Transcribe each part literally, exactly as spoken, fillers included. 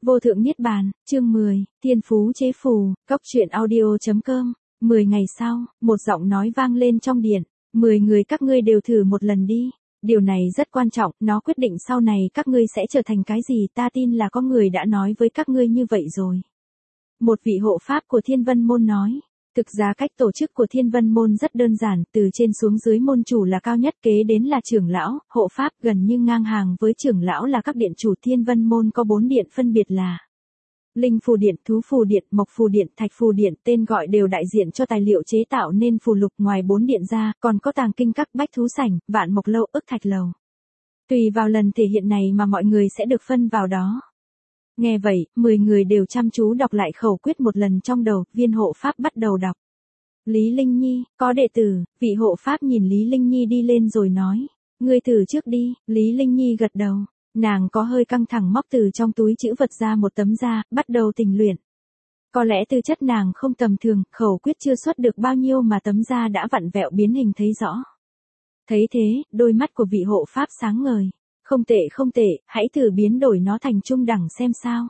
Vô thượng niết bàn, chương mười, thiên phú chế phù, cốc truyện audio.com. mười ngày sau, một giọng nói vang lên trong điện, mười người các ngươi đều thử một lần đi. Điều này rất quan trọng, nó quyết định sau này các ngươi sẽ trở thành cái gì, ta tin là có người đã nói với các ngươi như vậy rồi. Một vị hộ pháp của Thiên Vân Môn nói. Thực ra cách tổ chức của Thiên Vân Môn rất đơn giản, từ trên xuống dưới môn chủ là cao nhất, kế đến là trưởng lão, hộ pháp, gần như ngang hàng với trưởng lão là các điện chủ. Thiên Vân Môn có bốn điện phân biệt là Linh Phù Điện, Thú Phù Điện, Mộc Phù Điện, Thạch Phù Điện, tên gọi đều đại diện cho tài liệu chế tạo nên phù lục. Ngoài bốn điện ra, còn có Tàng Kinh Các, Bách Thú Sảnh, Vạn Mộc Lâu, Ức Thạch Lầu. Tùy vào lần thể hiện này mà mọi người sẽ được phân vào đó. Nghe vậy, mười người đều chăm chú đọc lại khẩu quyết một lần trong đầu, viên hộ pháp bắt đầu đọc. Lý Linh Nhi, có đệ tử, vị hộ pháp nhìn Lý Linh Nhi đi lên rồi nói, ngươi thử trước đi. Lý Linh Nhi gật đầu, nàng có hơi căng thẳng móc từ trong túi trữ vật ra một tấm da, bắt đầu tình luyện. Có lẽ tư chất nàng không tầm thường, khẩu quyết chưa xuất được bao nhiêu mà tấm da đã vặn vẹo biến hình thấy rõ. Thấy thế, đôi mắt của vị hộ pháp sáng ngời. Không tệ không tệ, hãy thử biến đổi nó thành trung đẳng xem sao.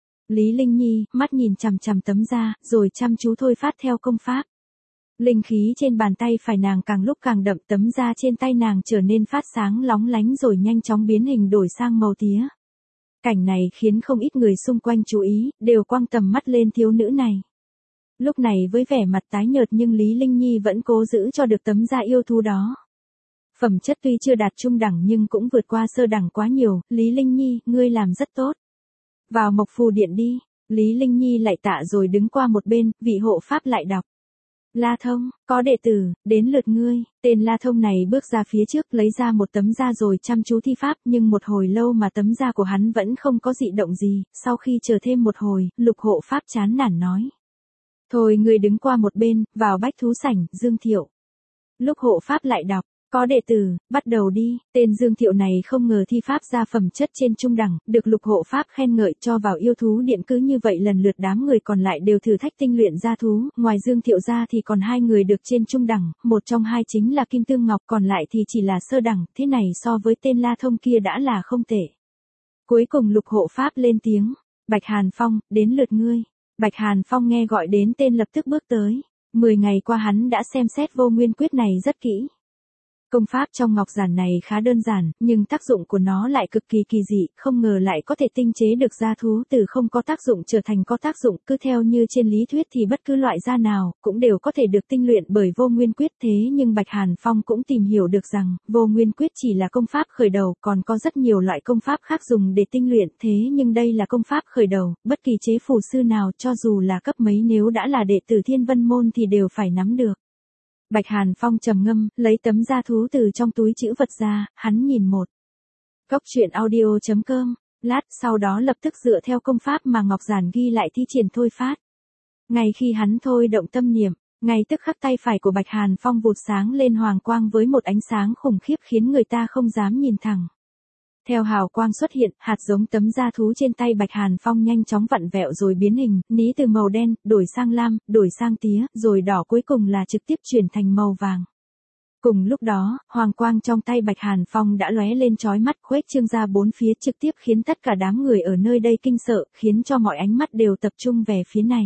Lý Linh Nhi, mắt nhìn chằm chằm tấm da, rồi chăm chú thôi phát theo công pháp. Linh khí trên bàn tay phải nàng càng lúc càng đậm, tấm da trên tay nàng trở nên phát sáng lóng lánh rồi nhanh chóng biến hình đổi sang màu tía. Cảnh này khiến không ít người xung quanh chú ý, đều quăng tầm mắt lên thiếu nữ này. Lúc này với vẻ mặt tái nhợt nhưng Lý Linh Nhi vẫn cố giữ cho được tấm da yêu thú đó. Phẩm chất tuy chưa đạt trung đẳng nhưng cũng vượt qua sơ đẳng quá nhiều. Lý Linh Nhi, ngươi làm rất tốt. Vào Mộc Phù Điện đi. Lý Linh Nhi lại tạ rồi đứng qua một bên, vị hộ pháp lại đọc. La Thông, có đệ tử, đến lượt ngươi. Tên La Thông này bước ra phía trước lấy ra một tấm da rồi chăm chú thi pháp, nhưng một hồi lâu mà tấm da của hắn vẫn không có dị động gì. Sau khi chờ thêm một hồi, lục hộ pháp chán nản nói. Thôi ngươi đứng qua một bên, vào Bách Thú Sảnh, Dương Thiệu. Lúc hộ pháp lại đọc. Có đệ tử, bắt đầu đi. Tên Dương Thiệu này không ngờ thi pháp ra phẩm chất trên trung đẳng, được lục hộ pháp khen ngợi cho vào yêu thú điện. Cứ như vậy lần lượt đám người còn lại đều thử thách tinh luyện ra thú. Ngoài Dương Thiệu ra thì còn hai người được trên trung đẳng, một trong hai chính là Kim Tương Ngọc, còn lại thì chỉ là sơ đẳng. Thế này so với tên La Thông kia đã là không tệ. Cuối cùng lục hộ pháp lên tiếng. Bạch Hàn Phong, đến lượt ngươi. Bạch Hàn Phong nghe gọi đến tên lập tức bước tới. Mười ngày qua hắn đã xem xét vô nguyên quyết này rất kỹ. Công pháp trong ngọc giản này khá đơn giản, nhưng tác dụng của nó lại cực kỳ kỳ dị, không ngờ lại có thể tinh chế được da thú từ không có tác dụng trở thành có tác dụng. Cứ theo như trên lý thuyết thì bất cứ loại da nào cũng đều có thể được tinh luyện bởi vô nguyên quyết. Thế nhưng Bạch Hàn Phong cũng tìm hiểu được rằng vô nguyên quyết chỉ là công pháp khởi đầu, còn có rất nhiều loại công pháp khác dùng để tinh luyện. Thế nhưng đây là công pháp khởi đầu, bất kỳ chế phù sư nào cho dù là cấp mấy nếu đã là đệ tử Thiên Vân Môn thì đều phải nắm được. Bạch Hàn Phong trầm ngâm, lấy tấm da thú từ trong túi trữ vật ra, hắn nhìn một. Cốc truyện audio.com, lát sau đó lập tức dựa theo công pháp mà ngọc giản ghi lại thi triển thôi phát. Ngay khi hắn thôi động tâm niệm, ngay tức khắc tay phải của Bạch Hàn Phong vụt sáng lên hoàng quang với một ánh sáng khủng khiếp khiến người ta không dám nhìn thẳng. Theo hào quang xuất hiện, hạt giống tấm da thú trên tay Bạch Hàn Phong nhanh chóng vặn vẹo rồi biến hình, ní từ màu đen, đổi sang lam, đổi sang tía, rồi đỏ, cuối cùng là trực tiếp chuyển thành màu vàng. Cùng lúc đó, hoàng quang trong tay Bạch Hàn Phong đã lóe lên chói mắt, khuếch trương ra bốn phía, trực tiếp khiến tất cả đám người ở nơi đây kinh sợ, khiến cho mọi ánh mắt đều tập trung về phía này.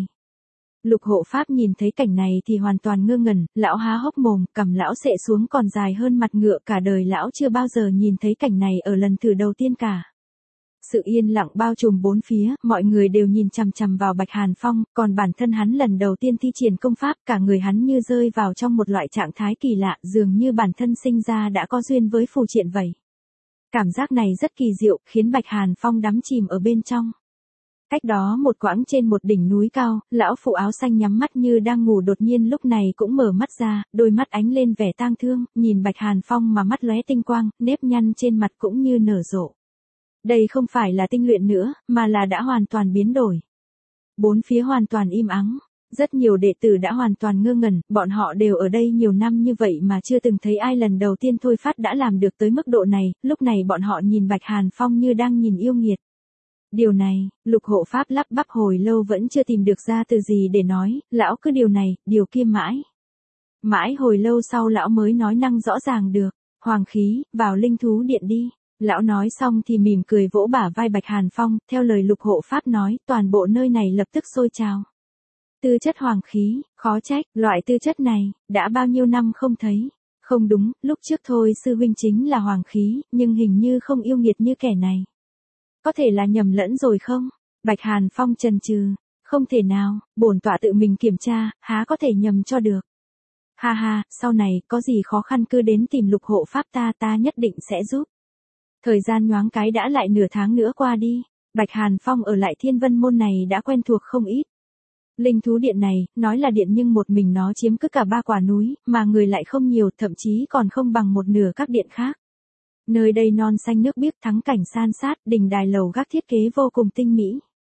Lục hộ pháp nhìn thấy cảnh này thì hoàn toàn ngơ ngẩn, lão há hốc mồm, cằm lão xệ xuống còn dài hơn mặt ngựa, cả đời lão chưa bao giờ nhìn thấy cảnh này ở lần thử đầu tiên cả. Sự yên lặng bao trùm bốn phía, mọi người đều nhìn chằm chằm vào Bạch Hàn Phong, còn bản thân hắn lần đầu tiên thi triển công pháp, cả người hắn như rơi vào trong một loại trạng thái kỳ lạ, dường như bản thân sinh ra đã có duyên với phù triện vậy. Cảm giác này rất kỳ diệu, khiến Bạch Hàn Phong đắm chìm ở bên trong. Cách đó một quãng trên một đỉnh núi cao, lão phụ áo xanh nhắm mắt như đang ngủ đột nhiên lúc này cũng mở mắt ra, đôi mắt ánh lên vẻ tang thương, nhìn Bạch Hàn Phong mà mắt lóe tinh quang, nếp nhăn trên mặt cũng như nở rộ. Đây không phải là tinh luyện nữa, mà là đã hoàn toàn biến đổi. Bốn phía hoàn toàn im ắng, rất nhiều đệ tử đã hoàn toàn ngơ ngẩn, bọn họ đều ở đây nhiều năm như vậy mà chưa từng thấy ai lần đầu tiên thôi phát đã làm được tới mức độ này, lúc này bọn họ nhìn Bạch Hàn Phong như đang nhìn yêu nghiệt. Điều này, lục hộ pháp lắp bắp hồi lâu vẫn chưa tìm được ra từ gì để nói, lão cứ điều này, điều kia mãi. Mãi hồi lâu sau lão mới nói năng rõ ràng được, hoàng khí, vào linh thú điện đi. Lão nói xong thì mỉm cười vỗ bả vai Bạch Hàn Phong, theo lời Lục hộ pháp nói, toàn bộ nơi này lập tức sôi trào. Tư chất hoàng khí, khó trách, loại tư chất này, đã bao nhiêu năm không thấy. Không đúng, lúc trước thôi sư huynh chính là hoàng khí, nhưng hình như không yêu nghiệt như kẻ này. Có thể là nhầm lẫn rồi không? Bạch Hàn Phong chần chừ, không thể nào, bổn tọa tự mình kiểm tra, há có thể nhầm cho được. Ha ha, sau này, có gì khó khăn cứ đến tìm Lục hộ pháp ta, ta nhất định sẽ giúp. Thời gian nhoáng cái đã lại nửa tháng nữa qua đi, Bạch Hàn Phong ở lại Thiên Vân Môn này đã quen thuộc không ít. Linh thú điện này, nói là điện nhưng một mình nó chiếm cứ cả ba quả núi, mà người lại không nhiều, thậm chí còn không bằng một nửa các điện khác. Nơi đây non xanh nước biếc, thắng cảnh san sát, đình đài lầu gác thiết kế vô cùng tinh mỹ.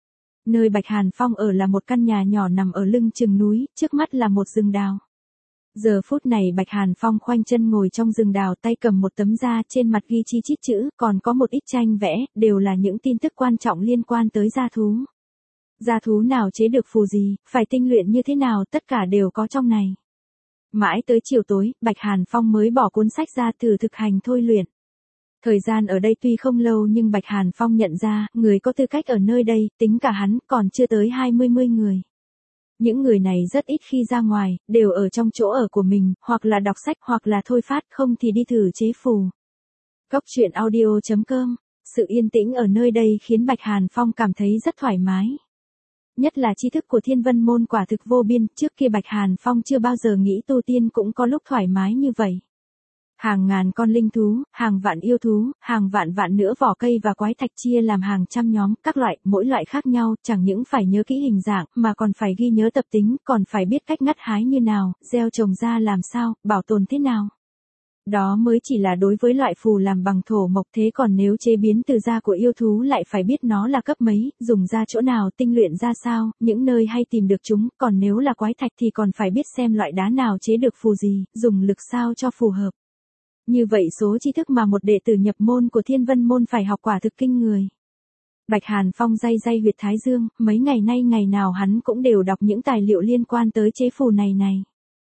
Nơi Bạch Hàn Phong ở là một căn nhà nhỏ nằm ở lưng chừng núi, trước mắt là một rừng đào. Giờ phút này Bạch Hàn Phong khoanh chân ngồi trong rừng đào, tay cầm một tấm da, trên mặt ghi chi chít chữ, còn có một ít tranh vẽ, đều là những tin tức quan trọng liên quan tới gia thú. Gia thú nào chế được phù gì, phải tinh luyện như thế nào, tất cả đều có trong này. Mãi tới chiều tối, Bạch Hàn Phong mới bỏ cuốn sách ra thử thực hành thôi luyện. Thời gian ở đây tuy không lâu nhưng Bạch Hàn Phong nhận ra, người có tư cách ở nơi đây, tính cả hắn, còn chưa tới hai mươi mươi người. Những người này rất ít khi ra ngoài, đều ở trong chỗ ở của mình, hoặc là đọc sách, hoặc là thôi phát, không thì đi thử chế phù. Cốc truyện audio chấm com. Sự yên tĩnh ở nơi đây khiến Bạch Hàn Phong cảm thấy rất thoải mái. Nhất là tri thức của Thiên Vân Môn quả thực vô biên, trước kia Bạch Hàn Phong chưa bao giờ nghĩ tu tiên cũng có lúc thoải mái như vậy. Hàng ngàn con linh thú, hàng vạn yêu thú, hàng vạn vạn nữa vỏ cây và quái thạch chia làm hàng trăm nhóm, các loại, mỗi loại khác nhau, chẳng những phải nhớ kỹ hình dạng, mà còn phải ghi nhớ tập tính, còn phải biết cách ngắt hái như nào, gieo trồng ra làm sao, bảo tồn thế nào. Đó mới chỉ là đối với loại phù làm bằng thổ mộc, thế còn nếu chế biến từ da của yêu thú lại phải biết nó là cấp mấy, dùng da chỗ nào, tinh luyện ra sao, những nơi hay tìm được chúng, còn nếu là quái thạch thì còn phải biết xem loại đá nào chế được phù gì, dùng lực sao cho phù hợp. Như vậy số tri thức mà một đệ tử nhập môn của Thiên Vân Môn phải học quả thực kinh người. Bạch Hàn Phong day day huyệt thái dương, mấy ngày nay ngày nào hắn cũng đều đọc những tài liệu liên quan tới chế phù này này.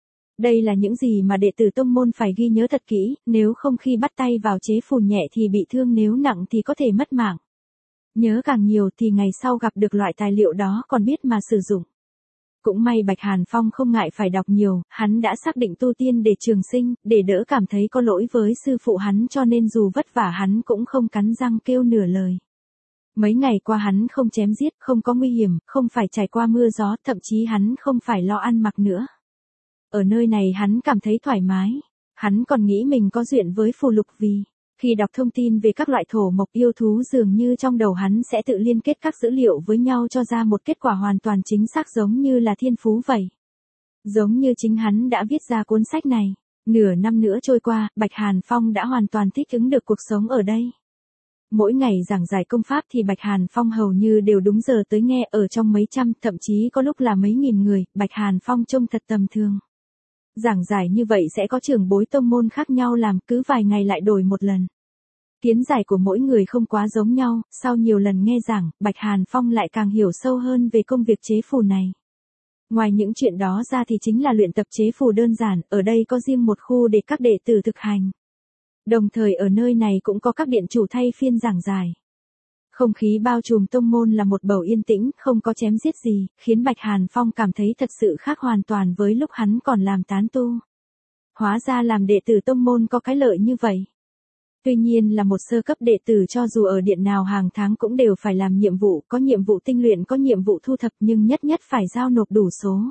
Đây là những gì mà đệ tử tông môn phải ghi nhớ thật kỹ, nếu không khi bắt tay vào chế phù nhẹ thì bị thương, nếu nặng thì có thể mất mạng. Nhớ càng nhiều thì ngày sau gặp được loại tài liệu đó còn biết mà sử dụng. Cũng may Bạch Hàn Phong không ngại phải đọc nhiều, hắn đã xác định tu tiên để trường sinh, để đỡ cảm thấy có lỗi với sư phụ hắn, cho nên dù vất vả hắn cũng không cắn răng kêu nửa lời. Mấy ngày qua hắn không chém giết, không có nguy hiểm, không phải trải qua mưa gió, thậm chí hắn không phải lo ăn mặc nữa. Ở nơi này hắn cảm thấy thoải mái. Hắn còn nghĩ mình có duyên với phù lục, vì khi đọc thông tin về các loại thổ mộc yêu thú dường như trong đầu hắn sẽ tự liên kết các dữ liệu với nhau cho ra một kết quả hoàn toàn chính xác, giống như là thiên phú vậy. Giống như chính hắn đã viết ra cuốn sách này. Nửa năm nữa trôi qua, Bạch Hàn Phong đã hoàn toàn thích ứng được cuộc sống ở đây. Mỗi ngày giảng giải công pháp thì Bạch Hàn Phong hầu như đều đúng giờ tới nghe, ở trong mấy trăm, thậm chí có lúc là mấy nghìn người, Bạch Hàn Phong trông thật tầm thường. Giảng giải như vậy sẽ có trưởng bối tông môn khác nhau làm, cứ vài ngày lại đổi một lần. Kiến giải của mỗi người không quá giống nhau, sau nhiều lần nghe giảng, Bạch Hàn Phong lại càng hiểu sâu hơn về công việc chế phù này. Ngoài những chuyện đó ra thì chính là luyện tập chế phù đơn giản, ở đây có riêng một khu để các đệ tử thực hành. Đồng thời ở nơi này cũng có các điện chủ thay phiên giảng giải. Không khí bao trùm tông môn là một bầu yên tĩnh, không có chém giết gì, khiến Bạch Hàn Phong cảm thấy thật sự khác hoàn toàn với lúc hắn còn làm tán tu. Hóa ra làm đệ tử tông môn có cái lợi như vậy. Tuy nhiên là một sơ cấp đệ tử, cho dù ở điện nào hàng tháng cũng đều phải làm nhiệm vụ, có nhiệm vụ tinh luyện, có nhiệm vụ thu thập, nhưng nhất nhất phải giao nộp đủ số.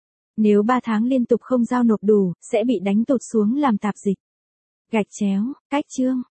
Nếu ba tháng liên tục không giao nộp đủ, sẽ bị đánh tụt xuống làm tạp dịch. Gạch chéo, cách chương.